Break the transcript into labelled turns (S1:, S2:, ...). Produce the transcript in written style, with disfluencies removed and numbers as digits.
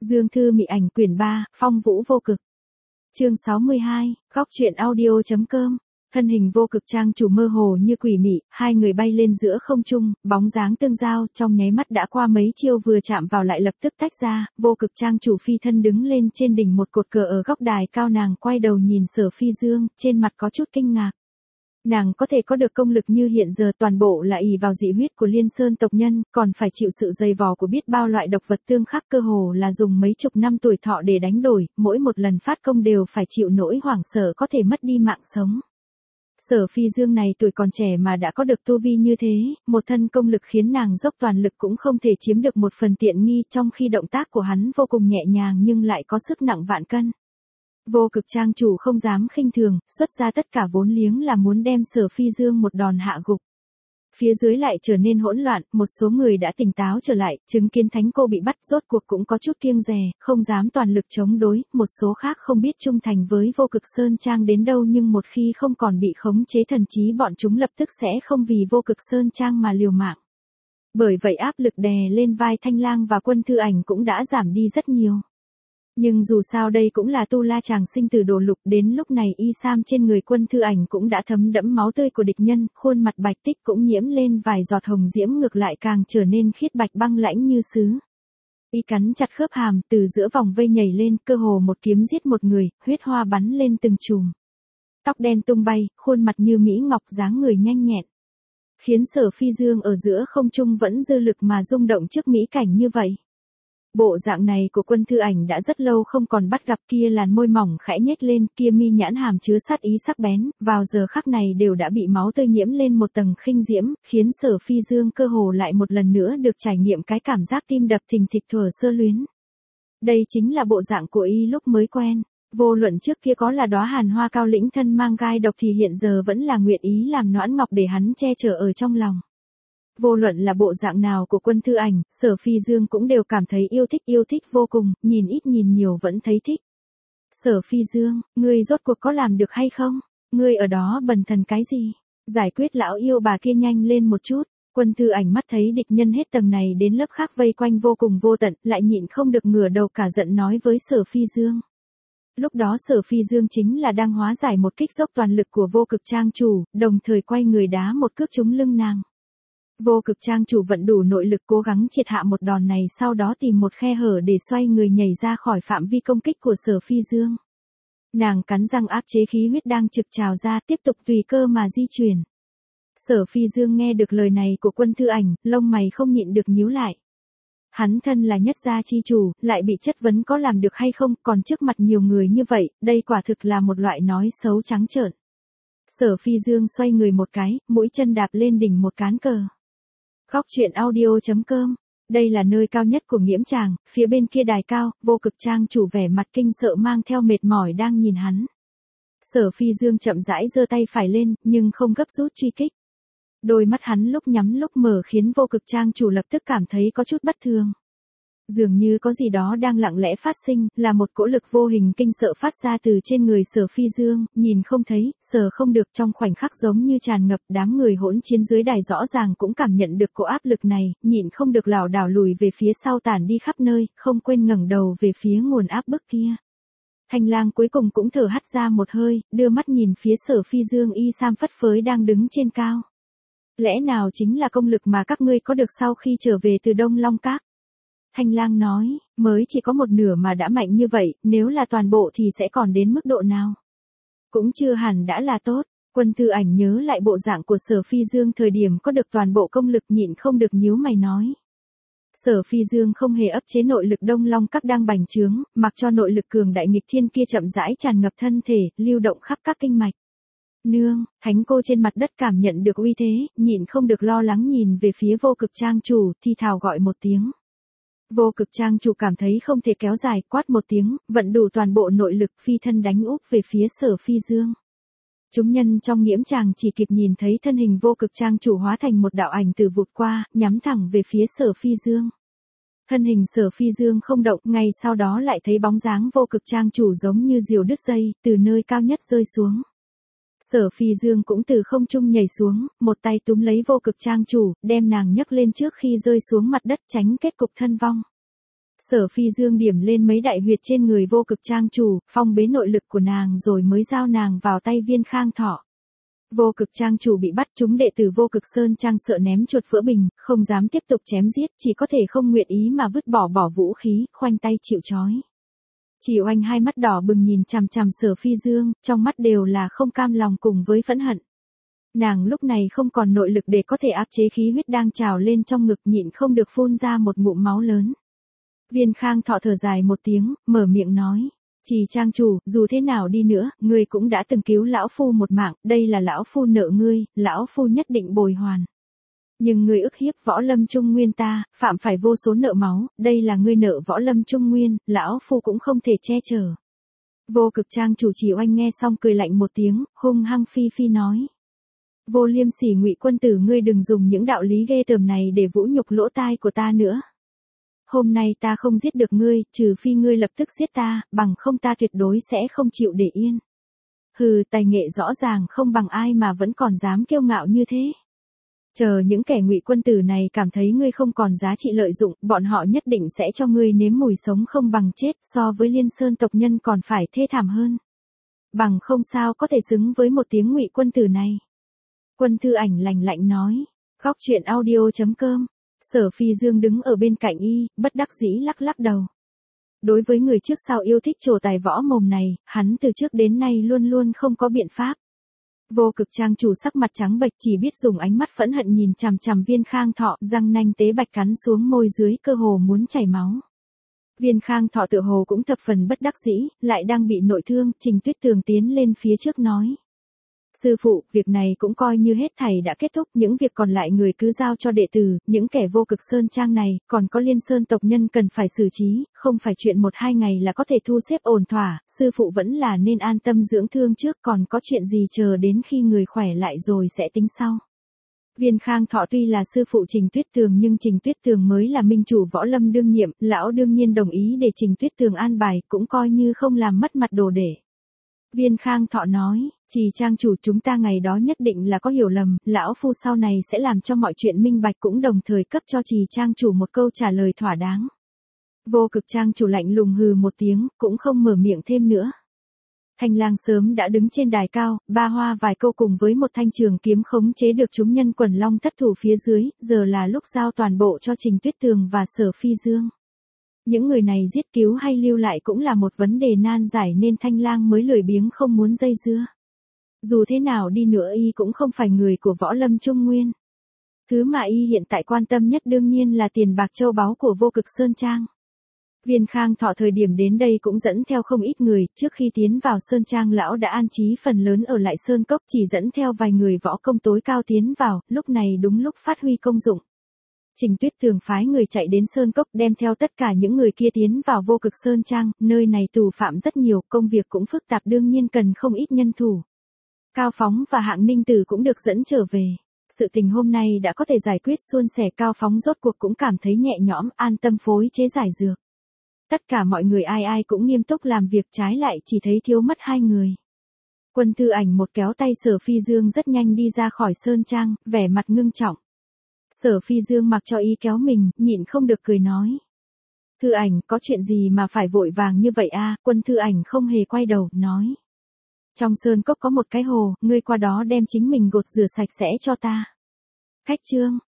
S1: Dương Thư Mị Ảnh quyển 3, Phong Vũ Vô Cực. Chương 62, Góc truyện audio.com. Thân hình Vô Cực trang chủ mơ hồ như quỷ mị, hai người bay lên giữa không trung, bóng dáng tương giao, trong nháy mắt đã qua mấy chiêu vừa chạm vào lại lập tức tách ra. Vô Cực trang chủ phi thân đứng lên trên đỉnh một cột cờ ở góc đài cao, nàng quay đầu nhìn Sở Phi Dương, trên mặt có chút kinh ngạc. Nàng có thể có được công lực như hiện giờ toàn bộ là ỷ vào dị huyết của Liên Sơn tộc nhân, còn phải chịu sự dày vò của biết bao loại độc vật tương khắc, cơ hồ là dùng mấy chục năm tuổi thọ để đánh đổi, mỗi một lần phát công đều phải chịu nỗi hoảng sợ có thể mất đi mạng sống. Sở Phi Dương này tuổi còn trẻ mà đã có được tu vi như thế, một thân công lực khiến nàng dốc toàn lực cũng không thể chiếm được một phần tiện nghi, trong khi động tác của hắn vô cùng nhẹ nhàng nhưng lại có sức nặng vạn cân. Vô Cực trang chủ không dám khinh thường, xuất ra tất cả vốn liếng là muốn đem Sở Phi Dương một đòn hạ gục. Phía dưới lại trở nên hỗn loạn, một số người đã tỉnh táo trở lại, chứng kiến thánh cô bị bắt rốt cuộc cũng có chút kiêng dè, không dám toàn lực chống đối, một số khác không biết trung thành với Vô Cực Sơn Trang đến đâu, nhưng một khi không còn bị khống chế thần trí bọn chúng lập tức sẽ không vì Vô Cực Sơn Trang mà liều mạng. Bởi vậy áp lực đè lên vai Thanh Lang và Quân Thư Ảnh cũng đã giảm đi rất nhiều. Nhưng dù sao đây cũng là tu la chàng sinh tử đồ lục, đến lúc này y sam trên người Quân Thư Ảnh cũng đã thấm đẫm máu tươi của địch nhân, khuôn mặt bạch tích cũng nhiễm lên vài giọt hồng diễm, ngược lại càng trở nên khiết bạch băng lãnh như sứ. Y cắn chặt khớp hàm, từ giữa vòng vây nhảy lên, cơ hồ một kiếm giết một người, huyết hoa bắn lên từng chùm. Tóc đen tung bay, khuôn mặt như mỹ ngọc, dáng người nhanh nhẹn, khiến Sở Phi Dương ở giữa không trung vẫn dư lực mà rung động trước mỹ cảnh như vậy. Bộ dạng này của Quân Thư Ảnh đã rất lâu không còn bắt gặp, kia làn môi mỏng khẽ nhếch lên, kia mi nhãn hàm chứa sát ý sắc bén, vào giờ khắc này đều đã bị máu tươi nhiễm lên một tầng khinh diễm, khiến Sở Phi Dương cơ hồ lại một lần nữa được trải nghiệm cái cảm giác tim đập thình thịch thuở sơ luyến. Đây chính là bộ dạng của y lúc mới quen, vô luận trước kia có là đóa hàn hoa cao lĩnh thân mang gai độc thì hiện giờ vẫn là nguyện ý làm noãn ngọc để hắn che chở ở trong lòng. Vô luận là bộ dạng nào của Quân Thư Ảnh, Sở Phi Dương cũng đều cảm thấy yêu thích vô cùng, nhìn ít nhìn nhiều vẫn thấy thích. Sở Phi Dương, ngươi rốt cuộc có làm được hay không? Ngươi ở đó bần thần cái gì? Giải quyết lão yêu bà kia nhanh lên một chút. Quân Thư Ảnh mắt thấy địch nhân hết tầng này đến lớp khác vây quanh vô cùng vô tận, lại nhịn không được ngửa đầu cả giận nói với Sở Phi Dương. Lúc đó Sở Phi Dương chính là đang hóa giải một kích dốc toàn lực của Vô Cực trang chủ, đồng thời quay người đá một cước trúng lưng nàng. Vô Cực trang chủ vận đủ nội lực cố gắng triệt hạ một đòn này, sau đó tìm một khe hở để xoay người nhảy ra khỏi phạm vi công kích của Sở Phi Dương. Nàng cắn răng áp chế khí huyết đang trực trào ra, tiếp tục tùy cơ mà di chuyển. Sở Phi Dương nghe được lời này của Quân Thư Ảnh, lông mày không nhịn được nhíu lại. Hắn thân là nhất gia chi chủ, lại bị chất vấn có làm được hay không, còn trước mặt nhiều người như vậy, đây quả thực là một loại nói xấu trắng trợn. Sở Phi Dương xoay người một cái, mũi chân đạp lên đỉnh một cán cờ. Góc truyện audio.com. Đây là nơi cao nhất của Nghiễm Tràng, phía bên kia đài cao, Vô Cực trang chủ vẻ mặt kinh sợ mang theo mệt mỏi đang nhìn hắn. Sở Phi Dương chậm rãi giơ tay phải lên, nhưng không gấp rút truy kích. Đôi mắt hắn lúc nhắm lúc mở khiến Vô Cực trang chủ lập tức cảm thấy có chút bất thường. Dường như có gì đó đang lặng lẽ phát sinh, là một cỗ lực vô hình kinh sợ phát ra từ trên người Sở Phi Dương, nhìn không thấy, sờ không được, trong khoảnh khắc giống như tràn ngập. Đám người hỗn chiến dưới đài rõ ràng cũng cảm nhận được cỗ áp lực này, nhịn không được lảo đảo lùi về phía sau, tản đi khắp nơi, không quên ngẩng đầu về phía nguồn áp bức kia. Thanh Lang cuối cùng cũng thở hắt ra một hơi, đưa mắt nhìn phía Sở Phi Dương y sam phất phới đang đứng trên cao. Lẽ nào chính là công lực mà các ngươi có được sau khi trở về từ Đông Long Các? Thanh Lang nói, mới chỉ có một nửa mà đã mạnh như vậy, nếu là toàn bộ thì sẽ còn đến mức độ nào? Cũng chưa hẳn đã là tốt. Quân Thư Ảnh nhớ lại bộ dạng của Sở Phi Dương thời điểm có được toàn bộ công lực, nhịn không được nhíu mày nói. Sở Phi Dương không hề ấp chế nội lực Đông Long Các đang bành trướng, mặc cho nội lực cường đại nghịch thiên kia chậm rãi tràn ngập thân thể, lưu động khắp các kinh mạch. Nương, thánh cô trên mặt đất cảm nhận được uy thế, nhịn không được lo lắng nhìn về phía Vô Cực trang chủ, thi thào gọi một tiếng. Vô Cực trang chủ cảm thấy không thể kéo dài, quát một tiếng, vận đủ toàn bộ nội lực, phi thân đánh úp về phía Sở Phi Dương. Chúng nhân trong Nghiễm Tràng chỉ kịp nhìn thấy thân hình Vô Cực trang chủ hóa thành một đạo ảnh từ vụt qua, nhắm thẳng về phía Sở Phi Dương. Thân hình Sở Phi Dương không động, ngay sau đó lại thấy bóng dáng Vô Cực trang chủ giống như diều đứt dây, từ nơi cao nhất rơi xuống. Sở Phi Dương cũng từ không trung nhảy xuống, một tay túm lấy Vô Cực trang chủ, đem nàng nhấc lên trước khi rơi xuống mặt đất, tránh kết cục thân vong. Sở Phi Dương điểm lên mấy đại huyệt trên người Vô Cực Trang chủ, phong bế nội lực của nàng rồi mới giao nàng vào tay Viên Khang Thọ. Vô Cực Trang chủ bị bắt, chúng đệ tử Vô Cực Sơn Trang sợ ném chuột vỡ bình, không dám tiếp tục chém giết, chỉ có thể không nguyện ý mà vứt bỏ vũ khí, khoanh tay chịu trói. Chỉ Oanh hai mắt đỏ bừng nhìn chằm chằm Sở Phi Dương, trong mắt đều là không cam lòng cùng với phẫn hận. Nàng lúc này không còn nội lực để có thể áp chế khí huyết đang trào lên trong ngực, nhịn không được phun ra một ngụm máu lớn. Viên Khang Thọ thở dài một tiếng, mở miệng nói. Trì Trang chủ, dù thế nào đi nữa, ngươi cũng đã từng cứu lão phu một mạng, đây là lão phu nợ ngươi, lão phu nhất định bồi hoàn. Nhưng ngươi ức hiếp Võ Lâm Trung Nguyên ta, phạm phải vô số nợ máu, đây là ngươi nợ Võ Lâm Trung Nguyên, lão phu cũng không thể che chở. Vô Cực Trang chủ Trì Oanh nghe xong cười lạnh một tiếng, hung hăng phi phi nói. Vô Liêm Sỉ Ngụy quân tử, ngươi đừng dùng những đạo lý ghê tởm này để vũ nhục lỗ tai của ta nữa. Hôm nay ta không giết được ngươi, trừ phi ngươi lập tức giết ta, bằng không ta tuyệt đối sẽ không chịu để yên. Hừ, tài nghệ rõ ràng không bằng ai mà vẫn còn dám kiêu ngạo như thế. Chờ những kẻ Ngụy quân tử này cảm thấy ngươi không còn giá trị lợi dụng, bọn họ nhất định sẽ cho ngươi nếm mùi sống không bằng chết, so với Liên Sơn tộc nhân còn phải thê thảm hơn. Bằng không sao có thể xứng với một tiếng Ngụy quân tử này. Quân Thư Ảnh lạnh lạnh nói. Góc truyện audio.com. Sở Phi Dương đứng ở bên cạnh y, bất đắc dĩ lắc lắc đầu. Đối với người trước sau yêu thích trổ tài võ mồm này, hắn từ trước đến nay luôn luôn không có biện pháp. Vô Cực Trang chủ sắc mặt trắng bệch, chỉ biết dùng ánh mắt phẫn hận nhìn chằm chằm Viên Khang Thọ, răng nanh tế bạch cắn xuống môi dưới, cơ hồ muốn chảy máu. Viên Khang Thọ tựa hồ cũng thập phần bất đắc dĩ, lại đang bị nội thương, Trình Tuyết Tường tiến lên phía trước nói. Sư phụ, việc này cũng coi như hết thảy đã kết thúc, những việc còn lại người cứ giao cho đệ tử, những kẻ Vô Cực Sơn Trang này, còn có Liên Sơn tộc nhân cần phải xử trí, không phải chuyện 1-2 ngày là có thể thu xếp ổn thỏa, sư phụ vẫn là nên an tâm dưỡng thương trước, còn có chuyện gì chờ đến khi người khỏe lại rồi sẽ tính sau. Viên Khang Thọ tuy là sư phụ Trình Tuyết Tường nhưng Trình Tuyết Tường mới là minh chủ Võ Lâm đương nhiệm, lão đương nhiên đồng ý để Trình Tuyết Tường an bài, cũng coi như không làm mất mặt đồ để. Viên Khang Thọ nói, Trì Trang chủ, chúng ta ngày đó nhất định là có hiểu lầm, lão phu sau này sẽ làm cho mọi chuyện minh bạch, cũng đồng thời cấp cho Trì Trang chủ một câu trả lời thỏa đáng. Vô Cực Trang chủ lạnh lùng hừ một tiếng, cũng không mở miệng thêm nữa. Thanh Lang sớm đã đứng trên đài cao, ba hoa vài câu cùng với một thanh trường kiếm khống chế được chúng nhân quần long thất thủ phía dưới, giờ là lúc giao toàn bộ cho Trình Tuyết Tường và Sở Phi Dương. Những người này giết cứu hay lưu lại cũng là một vấn đề nan giải nên Thanh Lang mới lười biếng không muốn dây dưa. Dù thế nào đi nữa y cũng không phải người của Võ Lâm Trung Nguyên. Thứ mà y hiện tại quan tâm nhất đương nhiên là tiền bạc châu báu của Vô Cực Sơn Trang. Viên Khang Thọ thời điểm đến đây cũng dẫn theo không ít người, trước khi tiến vào Sơn Trang lão đã an trí phần lớn ở lại Sơn Cốc, chỉ dẫn theo vài người võ công tối cao tiến vào, lúc này đúng lúc phát huy công dụng. Trình Tuyết Tường phái người chạy đến Sơn Cốc đem theo tất cả những người kia tiến vào Vô Cực Sơn Trang, nơi này tù phạm rất nhiều, công việc cũng phức tạp đương nhiên cần không ít nhân thủ. Cao Phóng và Hạng Ninh Tử cũng được dẫn trở về. Sự tình hôm nay đã có thể giải quyết suôn sẻ, Cao Phóng rốt cuộc cũng cảm thấy nhẹ nhõm, an tâm phối chế giải dược. Tất cả mọi người ai ai cũng nghiêm túc làm việc, trái lại chỉ thấy thiếu mất 2 người. Quân Thư Ảnh một kéo tay Sở Phi Dương rất nhanh đi ra khỏi Sơn Trang, vẻ mặt ngưng trọng. Sở Phi Dương mặc cho y kéo mình, nhịn không được cười nói. Thư Ảnh, có chuyện gì mà phải vội vàng như vậy a? Quân Thư Ảnh không hề quay đầu, nói. Trong Sơn Cốc có một cái hồ, ngươi qua đó đem chính mình gột rửa sạch sẽ cho ta. Khách trương,